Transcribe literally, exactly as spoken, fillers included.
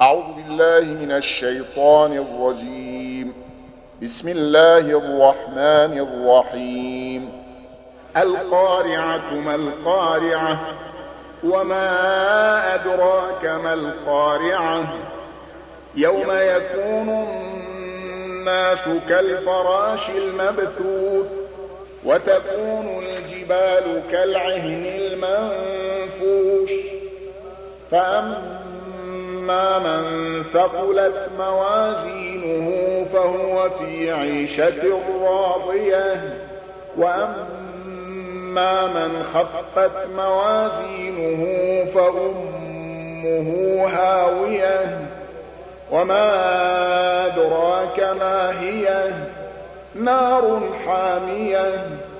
أعوذ بالله من الشيطان الرجيم. بسم الله الرحمن الرحيم. القارعة ما القارعة وما أدراك ما القارعة يوم يكون الناس كالفراش المبثوث وتكون الجبال كالعهن المنفوش فأما من ثقلت موازينه فهو في عيشة راضية وأما من خفت موازينه فأمه هاوية وما أدراك ما هي نار حامية